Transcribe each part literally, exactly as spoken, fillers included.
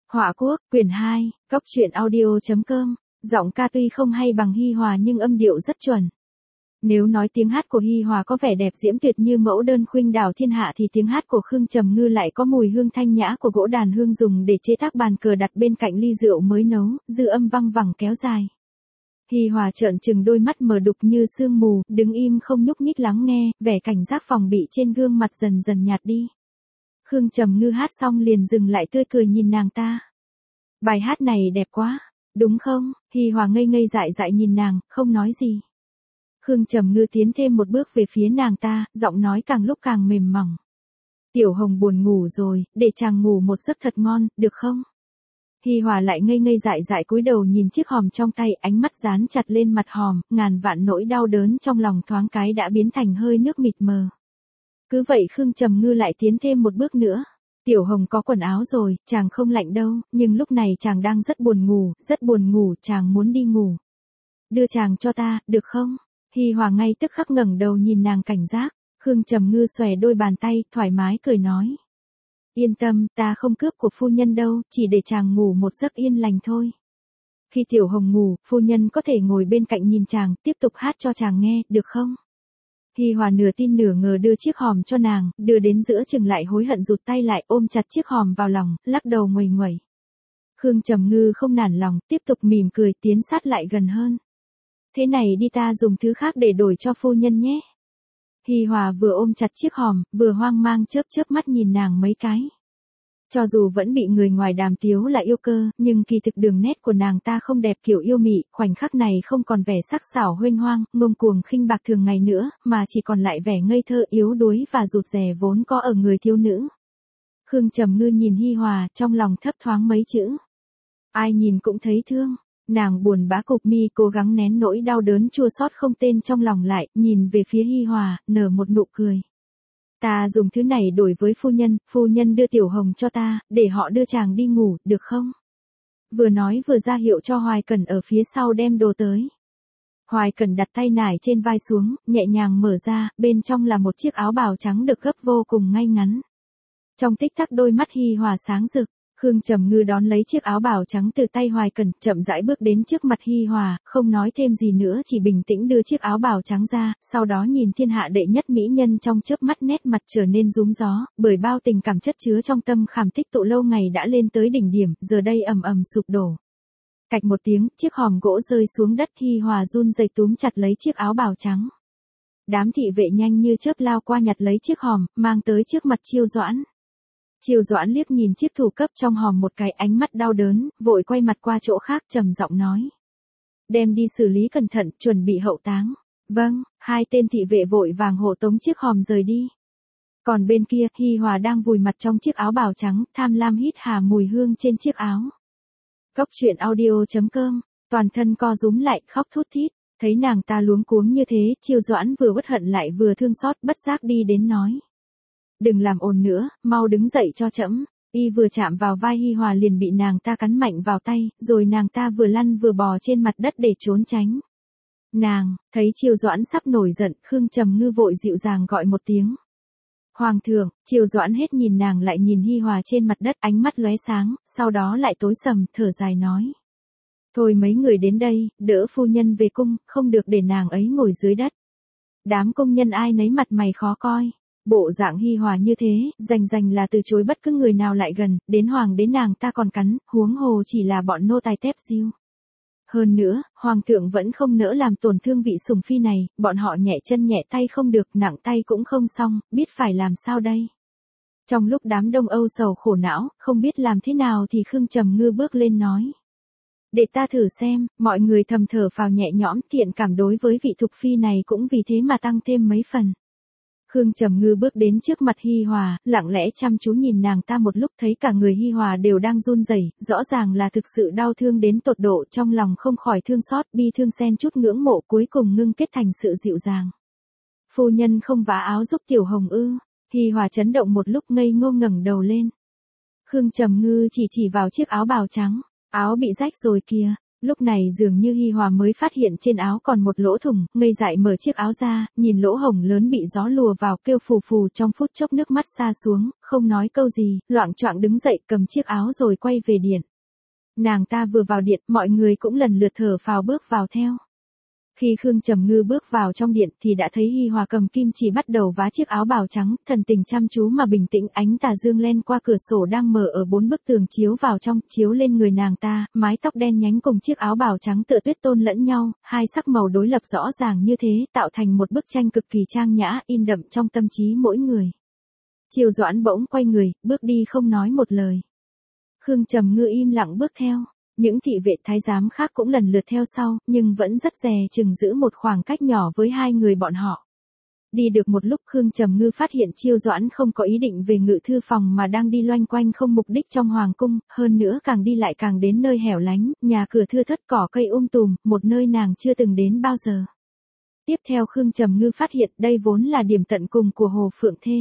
Họa quốc, quyển hai, góc truyện audio chấm com, giọng ca tuy không hay bằng Hi Hòa nhưng âm điệu rất chuẩn. Nếu nói tiếng hát của Hi Hòa có vẻ đẹp diễm tuyệt như mẫu đơn khuynh đảo thiên hạ thì tiếng hát của Khương Trầm Ngư lại có mùi hương thanh nhã của gỗ đàn hương dùng để chế tác bàn cờ đặt bên cạnh ly rượu mới nấu, dư âm văng vẳng kéo dài. Hi Hòa trợn trừng đôi mắt mờ đục như sương mù, đứng im không nhúc nhích lắng nghe, vẻ cảnh giác phòng bị trên gương mặt dần dần nhạt đi. Khương Trầm Ngư hát xong liền dừng lại tươi cười nhìn nàng ta. Bài hát này đẹp quá, đúng không? Hi Hòa ngây ngây dại dại nhìn nàng, không nói gì. Khương Trầm Ngư tiến thêm một bước về phía nàng ta, giọng nói càng lúc càng mềm mỏng. Tiểu Hồng buồn ngủ rồi, để chàng ngủ một giấc thật ngon, được không? Hi Hòa lại ngây ngây dại dại cúi đầu nhìn chiếc hòm trong tay, ánh mắt dán chặt lên mặt hòm, ngàn vạn nỗi đau đớn trong lòng thoáng cái đã biến thành hơi nước mịt mờ. Cứ vậy Khương Trầm Ngư lại tiến thêm một bước nữa. Tiểu Hồng có quần áo rồi, chàng không lạnh đâu, nhưng lúc này chàng đang rất buồn ngủ, rất buồn ngủ, chàng muốn đi ngủ. Đưa chàng cho ta, được không? Hi Hòa ngay tức khắc ngẩng đầu nhìn nàng cảnh giác, Khương Trầm Ngư xòe đôi bàn tay, thoải mái cười nói. Yên tâm, ta không cướp của phu nhân đâu, chỉ để chàng ngủ một giấc yên lành thôi. Khi Tiểu Hồng ngủ, phu nhân có thể ngồi bên cạnh nhìn chàng, tiếp tục hát cho chàng nghe, được không? Hi Hòa nửa tin nửa ngờ đưa chiếc hòm cho nàng, đưa đến giữa chừng lại hối hận rụt tay lại ôm chặt chiếc hòm vào lòng, lắc đầu nguầy nguẩy. Khương Trầm Ngư không nản lòng, tiếp tục mỉm cười tiến sát lại gần hơn. Thế này đi, ta dùng thứ khác để đổi cho phu nhân nhé. Hi Hòa vừa ôm chặt chiếc hòm, vừa hoang mang chớp chớp mắt nhìn nàng mấy cái. Cho dù vẫn bị người ngoài đàm tiếu là yêu cơ, nhưng kỳ thực đường nét của nàng ta không đẹp kiểu yêu mị, khoảnh khắc này không còn vẻ sắc sảo huênh hoang, ngông cuồng khinh bạc thường ngày nữa, mà chỉ còn lại vẻ ngây thơ yếu đuối và rụt rè vốn có ở người thiếu nữ. Khương Trầm Ngư nhìn Hi Hòa, trong lòng thấp thoáng mấy chữ. Ai nhìn cũng thấy thương. Nàng buồn bã cụp mi cố gắng nén nỗi đau đớn chua xót không tên trong lòng lại, nhìn về phía Hi Hòa, nở một nụ cười. Ta dùng thứ này đổi với phu nhân, phu nhân đưa Tiểu Hồng cho ta, để họ đưa chàng đi ngủ, được không? Vừa nói vừa ra hiệu cho Hoài Cẩn ở phía sau đem đồ tới. Hoài Cẩn đặt tay nải trên vai xuống, nhẹ nhàng mở ra, bên trong là một chiếc áo bào trắng được gấp vô cùng ngay ngắn. Trong tích tắc đôi mắt Hi Hòa sáng rực. Khương Trầm Ngư đón lấy chiếc áo bào trắng từ tay Hoài Cẩn, chậm rãi bước đến trước mặt Hi Hòa, không nói thêm gì nữa, chỉ bình tĩnh đưa chiếc áo bào trắng ra, sau đó nhìn thiên hạ đệ nhất mỹ nhân trong chớp mắt, nét mặt trở nên rúm gió, bởi bao tình cảm chất chứa trong tâm khảm tích tụ lâu ngày đã lên tới đỉnh điểm, giờ đây ầm ầm sụp đổ. Cạch một tiếng, chiếc hòm gỗ rơi xuống đất, Hi Hòa run rẩy túm chặt lấy chiếc áo bào trắng. Đám thị vệ nhanh như chớp lao qua nhặt lấy chiếc hòm, mang tới trước mặt Chiêu Doãn. Chiêu Doãn liếc nhìn chiếc thủ cấp trong hòm một cái, ánh mắt đau đớn, vội quay mặt qua chỗ khác trầm giọng nói. Đem đi xử lý cẩn thận, chuẩn bị hậu táng. Vâng, hai tên thị vệ vội vàng hộ tống chiếc hòm rời đi. Còn bên kia, Hi Hòa đang vùi mặt trong chiếc áo bào trắng, tham lam hít hà mùi hương trên chiếc áo. Góc truyện audio chấm com, toàn thân co rúm lại, khóc thút thít, thấy nàng ta luống cuống như thế, Chiêu Doãn vừa uất hận lại vừa thương xót, bất giác đi đến nói. Đừng làm ồn nữa, mau đứng dậy cho trẫm. Y vừa chạm vào vai Hi Hòa liền bị nàng ta cắn mạnh vào tay, rồi nàng ta vừa lăn vừa bò trên mặt đất để trốn tránh. Nàng, thấy Chiêu Doãn sắp nổi giận, Khương Trầm Ngư vội dịu dàng gọi một tiếng. Hoàng thượng, Chiêu Doãn hết nhìn nàng lại nhìn Hi Hòa trên mặt đất, ánh mắt lóe sáng, sau đó lại tối sầm, thở dài nói. Thôi mấy người đến đây, đỡ phu nhân về cung, không được để nàng ấy ngồi dưới đất. Đám công nhân ai nấy mặt mày khó coi. Bộ dạng Hi Hòa như thế, rành rành là từ chối bất cứ người nào lại gần, đến hoàng đến nàng ta còn cắn, huống hồ chỉ là bọn nô tài tép diêu. Hơn nữa, hoàng thượng vẫn không nỡ làm tổn thương vị sủng phi này, bọn họ nhẹ chân nhẹ tay không được, nặng tay cũng không xong, biết phải làm sao đây. Trong lúc đám đông âu sầu khổ não, không biết làm thế nào thì Khương Trầm Ngư bước lên nói. Để ta thử xem, mọi người thầm thở phào nhẹ nhõm, thiện cảm đối với vị thục phi này cũng vì thế mà tăng thêm mấy phần. Khương Trầm Ngư bước đến trước mặt Hi Hòa, lặng lẽ chăm chú nhìn nàng ta một lúc, thấy cả người Hi Hòa đều đang run rẩy, rõ ràng là thực sự đau thương đến tột độ, trong lòng không khỏi thương xót, bi thương xen chút ngưỡng mộ, cuối cùng ngưng kết thành sự dịu dàng. Phu nhân không vá áo giúp Tiểu Hồng ư? Hi Hòa chấn động một lúc ngây ngô ngẩng đầu lên. Khương Trầm Ngư chỉ chỉ vào chiếc áo bào trắng, áo bị rách rồi kìa. Lúc này dường như Hi Hòa mới phát hiện trên áo còn một lỗ thủng, ngây dại mở chiếc áo ra, nhìn lỗ hổng lớn bị gió lùa vào, kêu phù phù, trong phút chốc nước mắt sa xuống, không nói câu gì, loạng choạng đứng dậy cầm chiếc áo rồi quay về điện. Nàng ta vừa vào điện, mọi người cũng lần lượt thở phào bước vào theo. Khi Khương Trầm Ngư bước vào trong điện thì đã thấy Hi Hòa cầm kim chỉ bắt đầu vá chiếc áo bào trắng, thần tình chăm chú mà bình tĩnh, ánh tà dương len qua cửa sổ đang mở ở bốn bức tường chiếu vào trong, chiếu lên người nàng ta, mái tóc đen nhánh cùng chiếc áo bào trắng tựa tuyết tôn lẫn nhau, hai sắc màu đối lập rõ ràng như thế, tạo thành một bức tranh cực kỳ trang nhã, in đậm trong tâm trí mỗi người. Chiêu Doãn bỗng quay người, bước đi không nói một lời. Khương Trầm Ngư im lặng bước theo. Những thị vệ thái giám khác cũng lần lượt theo sau, nhưng vẫn rất dè chừng giữ một khoảng cách nhỏ với hai người bọn họ. Đi được một lúc Khương Trầm Ngư phát hiện Chiêu Doãn không có ý định về ngự thư phòng mà đang đi loanh quanh không mục đích trong hoàng cung, hơn nữa càng đi lại càng đến nơi hẻo lánh, nhà cửa thưa thớt cỏ cây um tùm, một nơi nàng chưa từng đến bao giờ. Tiếp theo Khương Trầm Ngư phát hiện đây vốn là điểm tận cùng của Hồ Phượng Thê.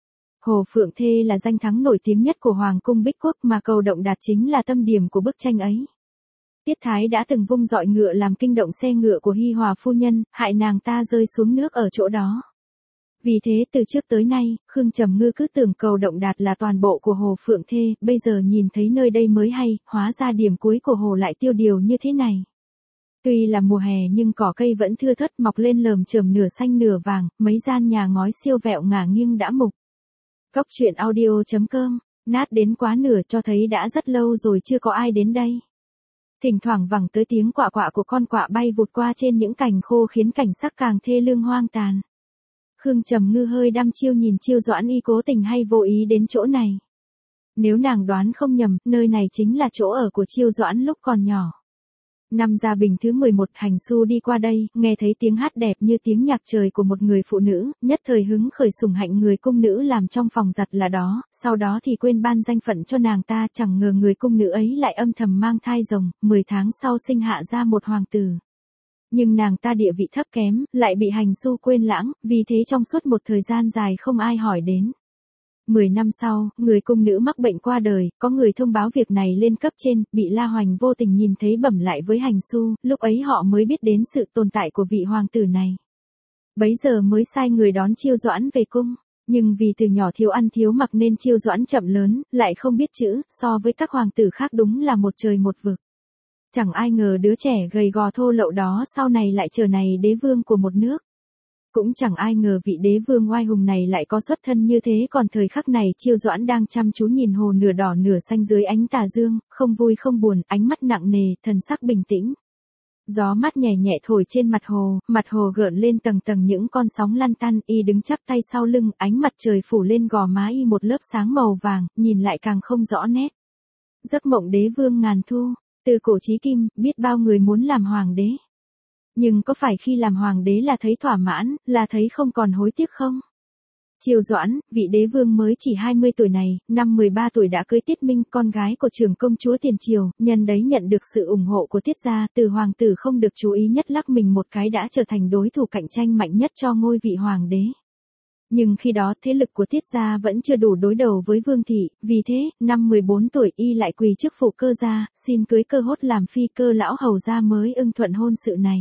Hồ Phượng Thê là danh thắng nổi tiếng nhất của Hoàng cung Bích Quốc mà cầu Động Đạt chính là tâm điểm của bức tranh ấy. Tiết Thái đã từng vung dọi ngựa làm kinh động xe ngựa của Hi Hòa phu nhân, hại nàng ta rơi xuống nước ở chỗ đó. Vì thế từ trước tới nay, Khương Trầm Ngư cứ tưởng cầu Động Đạt là toàn bộ của Hồ Phượng Thê, bây giờ nhìn thấy nơi đây mới hay, hóa ra điểm cuối của hồ lại tiêu điều như thế này. Tuy là mùa hè nhưng cỏ cây vẫn thưa thớt mọc lên lởm chởm nửa xanh nửa vàng, mấy gian nhà ngói siêu vẹo ngả nghiêng đã mục. Cốc truyện audio chấm com, nát đến quá nửa cho thấy đã rất lâu rồi chưa có ai đến đây. Thỉnh thoảng vẳng tới tiếng quạ quạ của con quạ bay vụt qua trên những cành khô khiến cảnh sắc càng thê lương hoang tàn. Khương Trầm Ngư hơi đăm chiêu nhìn Chiêu Doãn y cố tình hay vô ý đến chỗ này. Nếu nàng đoán không nhầm, nơi này chính là chỗ ở của Chiêu Doãn lúc còn nhỏ. Năm Gia Bình thứ mười một Hành Xu đi qua đây, nghe thấy tiếng hát đẹp như tiếng nhạc trời của một người phụ nữ, nhất thời hứng khởi sủng hạnh người cung nữ làm trong phòng giặt là đó, sau đó thì quên ban danh phận cho nàng ta, chẳng ngờ người cung nữ ấy lại âm thầm mang thai rồng, mười tháng sau sinh hạ ra một hoàng tử. Nhưng nàng ta địa vị thấp kém, lại bị Hành Xu quên lãng, vì thế trong suốt một thời gian dài không ai hỏi đến. Mười năm sau, người cung nữ mắc bệnh qua đời, có người thông báo việc này lên cấp trên, bị La Hoành vô tình nhìn thấy bẩm lại với Hành Xu, lúc ấy họ mới biết đến sự tồn tại của vị hoàng tử này. Bấy giờ mới sai người đón Chiêu Doãn về cung, nhưng vì từ nhỏ thiếu ăn thiếu mặc nên Chiêu Doãn chậm lớn, lại không biết chữ, so với các hoàng tử khác đúng là một trời một vực. Chẳng ai ngờ đứa trẻ gầy gò thô lậu đó sau này lại trở này đế vương của một nước. Cũng chẳng ai ngờ vị đế vương oai hùng này lại có xuất thân như thế, còn thời khắc này Chiêu Doãn đang chăm chú nhìn hồ nửa đỏ nửa xanh dưới ánh tà dương, không vui không buồn, ánh mắt nặng nề, thần sắc bình tĩnh. Gió mát nhẹ nhẹ thổi trên mặt hồ, mặt hồ gợn lên tầng tầng những con sóng lăn tăn, y đứng chắp tay sau lưng, ánh mặt trời phủ lên gò má y một lớp sáng màu vàng, nhìn lại càng không rõ nét. Giấc mộng đế vương ngàn thu, từ cổ chí kim, biết bao người muốn làm hoàng đế. Nhưng có phải khi làm hoàng đế là thấy thỏa mãn, là thấy không còn hối tiếc không? Chiêu Doãn, vị đế vương mới chỉ hai mươi tuổi này, năm mười ba tuổi đã cưới Tiết Minh, con gái của trưởng công chúa tiền triều, nhân đấy nhận được sự ủng hộ của Tiết gia, từ hoàng tử không được chú ý nhất lắc mình một cái đã trở thành đối thủ cạnh tranh mạnh nhất cho ngôi vị hoàng đế. Nhưng khi đó thế lực của Tiết gia vẫn chưa đủ đối đầu với Vương thị, vì thế, năm mười bốn tuổi y lại quỳ trước phủ Cơ gia, xin cưới Cơ Hốt làm phi, Cơ lão hầu gia mới ưng thuận hôn sự này.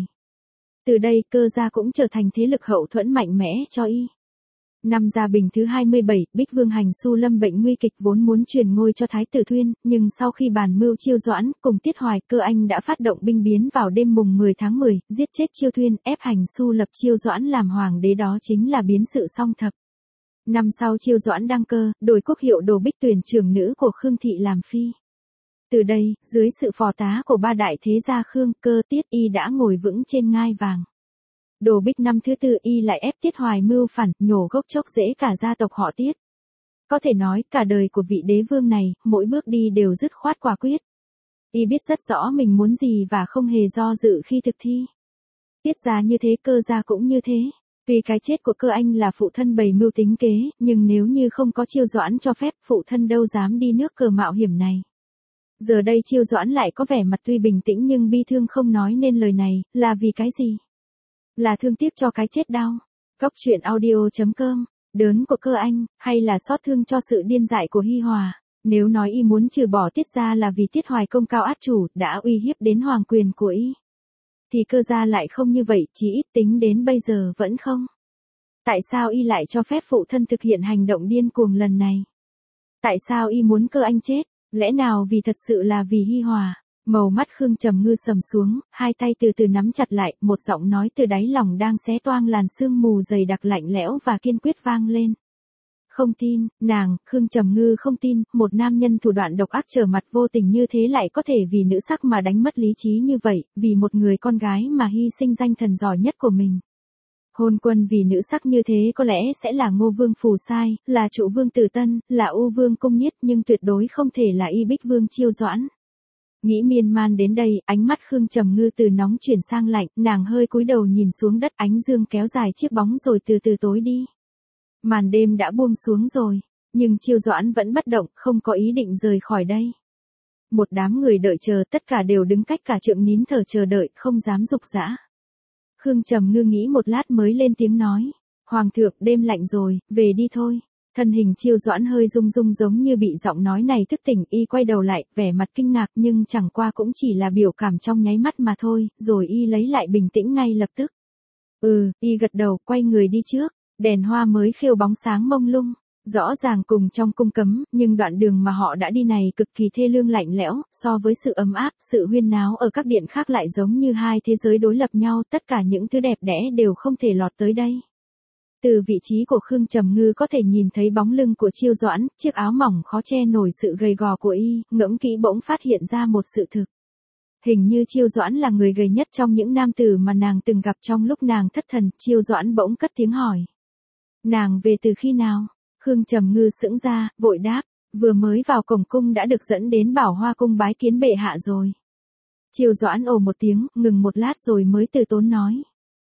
Từ đây Cơ gia cũng trở thành thế lực hậu thuẫn mạnh mẽ cho y. Năm Gia Bình thứ hai mươi bảy, Bích Vương Hành Xu lâm bệnh nguy kịch vốn muốn truyền ngôi cho Thái tử Thuyên, nhưng sau khi bàn mưu Chiêu Doãn, cùng Tiết Hoài, Cơ Anh đã phát động binh biến vào đêm mùng mười tháng mười, giết chết Chiêu Thuyên, ép Hành Xu lập Chiêu Doãn làm hoàng đế, đó chính là biến sự song thập. Năm sau Chiêu Doãn đăng cơ, đổi quốc hiệu Đồ Bích tuyển trưởng nữ của Khương thị làm phi. Từ đây, dưới sự phò tá của ba đại thế gia Khương, Cơ, Tiết, y đã ngồi vững trên ngai vàng. Đồ Bích năm thứ tư y lại ép Tiết Hoài mưu phản, nhổ gốc chốc rễ cả gia tộc họ Tiết. Có thể nói, cả đời của vị đế vương này, mỗi bước đi đều dứt khoát quả quyết. Y biết rất rõ mình muốn gì và không hề do dự khi thực thi. Tiết gia như thế, Cơ gia cũng như thế. Tuy cái chết của Cơ Anh là phụ thân bày mưu tính kế, nhưng nếu như không có Chiêu Doãn cho phép, phụ thân đâu dám đi nước cờ mạo hiểm này. Giờ đây Chiêu Doãn lại có vẻ mặt tuy bình tĩnh nhưng bi thương không nói nên lời này, là vì cái gì? Là thương tiếc cho cái chết đau. Cốc truyện audio chấm com, đớn của Cơ Anh, hay là xót thương cho sự điên dại của Hi Hòa? Nếu nói y muốn trừ bỏ Tiết gia là vì Tiết Hoài công cao át chủ, đã uy hiếp đến hoàng quyền của y, thì Cơ gia lại không như vậy, chỉ ít tính đến bây giờ vẫn không. Tại sao y lại cho phép phụ thân thực hiện hành động điên cuồng lần này? Tại sao y muốn Cơ Anh chết? Lẽ nào vì thật sự là vì Hi Hòa? Màu mắt Khương Trầm Ngư sầm xuống, hai tay từ từ nắm chặt lại, một giọng nói từ đáy lòng đang xé toang làn sương mù dày đặc lạnh lẽo và kiên quyết vang lên. Không tin, nàng, Khương Trầm Ngư không tin, một nam nhân thủ đoạn độc ác trở mặt vô tình như thế lại có thể vì nữ sắc mà đánh mất lý trí như vậy, vì một người con gái mà hy sinh danh thần giỏi nhất của mình. Hôn quân vì nữ sắc như thế có lẽ sẽ là Ngô Vương Phù Sai, là Trụ Vương Tử Tân, là U Vương Cung Nhiết, nhưng tuyệt đối không thể là Y Bích Vương Chiêu Doãn. Nghĩ miên man đến đây, ánh mắt Khương Trầm Ngư từ nóng chuyển sang lạnh, nàng hơi cúi đầu nhìn xuống đất, ánh dương kéo dài chiếc bóng rồi từ từ tối đi. Màn đêm đã buông xuống rồi, nhưng Chiêu Doãn vẫn bất động, không có ý định rời khỏi đây. Một đám người đợi chờ, tất cả đều đứng cách cả trượng nín thở chờ đợi, không dám rục rã. Khương Trầm Ngư nghĩ một lát mới lên tiếng nói, Hoàng thượng, đêm lạnh rồi, về đi thôi. Thân hình Chiêu Doãn hơi rung rung giống như bị giọng nói này thức tỉnh, y quay đầu lại, vẻ mặt kinh ngạc nhưng chẳng qua cũng chỉ là biểu cảm trong nháy mắt mà thôi, rồi y lấy lại bình tĩnh ngay lập tức. Ừ, y gật đầu, quay người đi trước, đèn hoa mới khêu bóng sáng mông lung, rõ ràng cùng trong cung cấm, nhưng đoạn đường mà họ đã đi này cực kỳ thê lương lạnh lẽo, so với sự ấm áp, sự huyên náo ở các điện khác lại giống như hai thế giới đối lập nhau, tất cả những thứ đẹp đẽ đều không thể lọt tới đây. Từ vị trí của Khương Trầm Ngư có thể nhìn thấy bóng lưng của Chiêu Doãn, chiếc áo mỏng khó che nổi sự gầy gò của y, ngẫm kỹ bỗng phát hiện ra một sự thực. Hình như Chiêu Doãn là người gầy nhất trong những nam tử mà nàng từng gặp trong lúc nàng thất thần, Chiêu Doãn bỗng cất tiếng hỏi. Nàng về từ khi nào? Khương Trầm Ngư sững ra, vội đáp, vừa mới vào cổng cung đã được dẫn đến Bảo Hoa cung bái kiến bệ hạ rồi. Chiêu Doãn ồ một tiếng, ngừng một lát rồi mới từ tốn nói.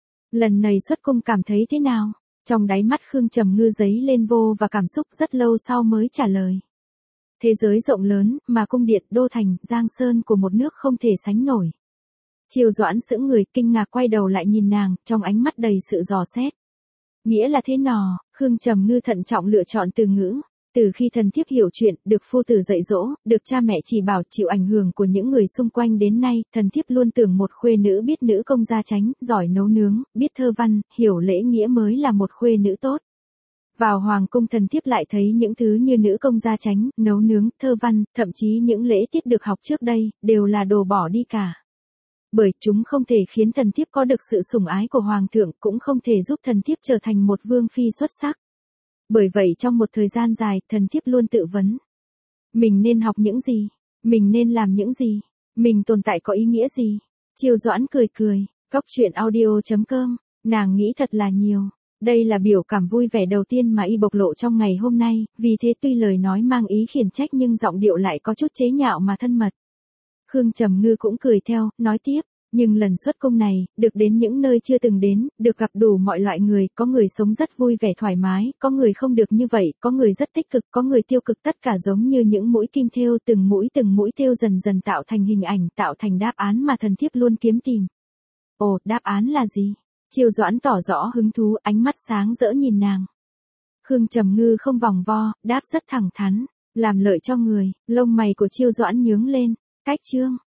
Lần này xuất cung cảm thấy thế nào? Trong đáy mắt Khương Trầm Ngư dấy lên vô và cảm xúc, rất lâu sau mới trả lời. Thế giới rộng lớn, mà cung điện, đô thành, giang sơn của một nước không thể sánh nổi. Chiêu Doãn sững người, kinh ngạc quay đầu lại nhìn nàng, trong ánh mắt đầy sự dò xét. Nghĩa là thế nào? Khương Trầm Ngư thận trọng lựa chọn từ ngữ. Từ khi thần thiếp hiểu chuyện, được phu tử dạy dỗ, được cha mẹ chỉ bảo, chịu ảnh hưởng của những người xung quanh đến nay, thần thiếp luôn tưởng một khuê nữ biết nữ công gia chánh, giỏi nấu nướng, biết thơ văn, hiểu lễ nghĩa mới là một khuê nữ tốt. Vào hoàng cung thần thiếp lại thấy những thứ như nữ công gia chánh, nấu nướng, thơ văn, thậm chí những lễ tiết được học trước đây, đều là đồ bỏ đi cả. Bởi chúng không thể khiến thần thiếp có được sự sủng ái của hoàng thượng, cũng không thể giúp thần thiếp trở thành một vương phi xuất sắc. Bởi vậy trong một thời gian dài, thần thiếp luôn tự vấn. Mình nên học những gì? Mình nên làm những gì? Mình tồn tại có ý nghĩa gì? Chiêu Doãn cười cười, Cóc truyện audio chấm com, nàng nghĩ thật là nhiều. Đây là biểu cảm vui vẻ đầu tiên mà y bộc lộ trong ngày hôm nay, vì thế tuy lời nói mang ý khiển trách nhưng giọng điệu lại có chút chế nhạo mà thân mật. Khương Trầm Ngư cũng cười theo, nói tiếp. Nhưng lần xuất cung này, được đến những nơi chưa từng đến, được gặp đủ mọi loại người, có người sống rất vui vẻ thoải mái, có người không được như vậy, có người rất tích cực, có người tiêu cực, tất cả giống như những mũi kim thêu, từng mũi từng mũi thêu dần dần tạo thành hình ảnh, tạo thành đáp án mà thần thiếp luôn kiếm tìm. Ồ, đáp án là gì? Chiêu Doãn tỏ rõ hứng thú, ánh mắt sáng rỡ nhìn nàng. Khương Trầm Ngư không vòng vo, đáp rất thẳng thắn, làm lợi cho người, lông mày của Chiêu Doãn nhướng lên, cách chương.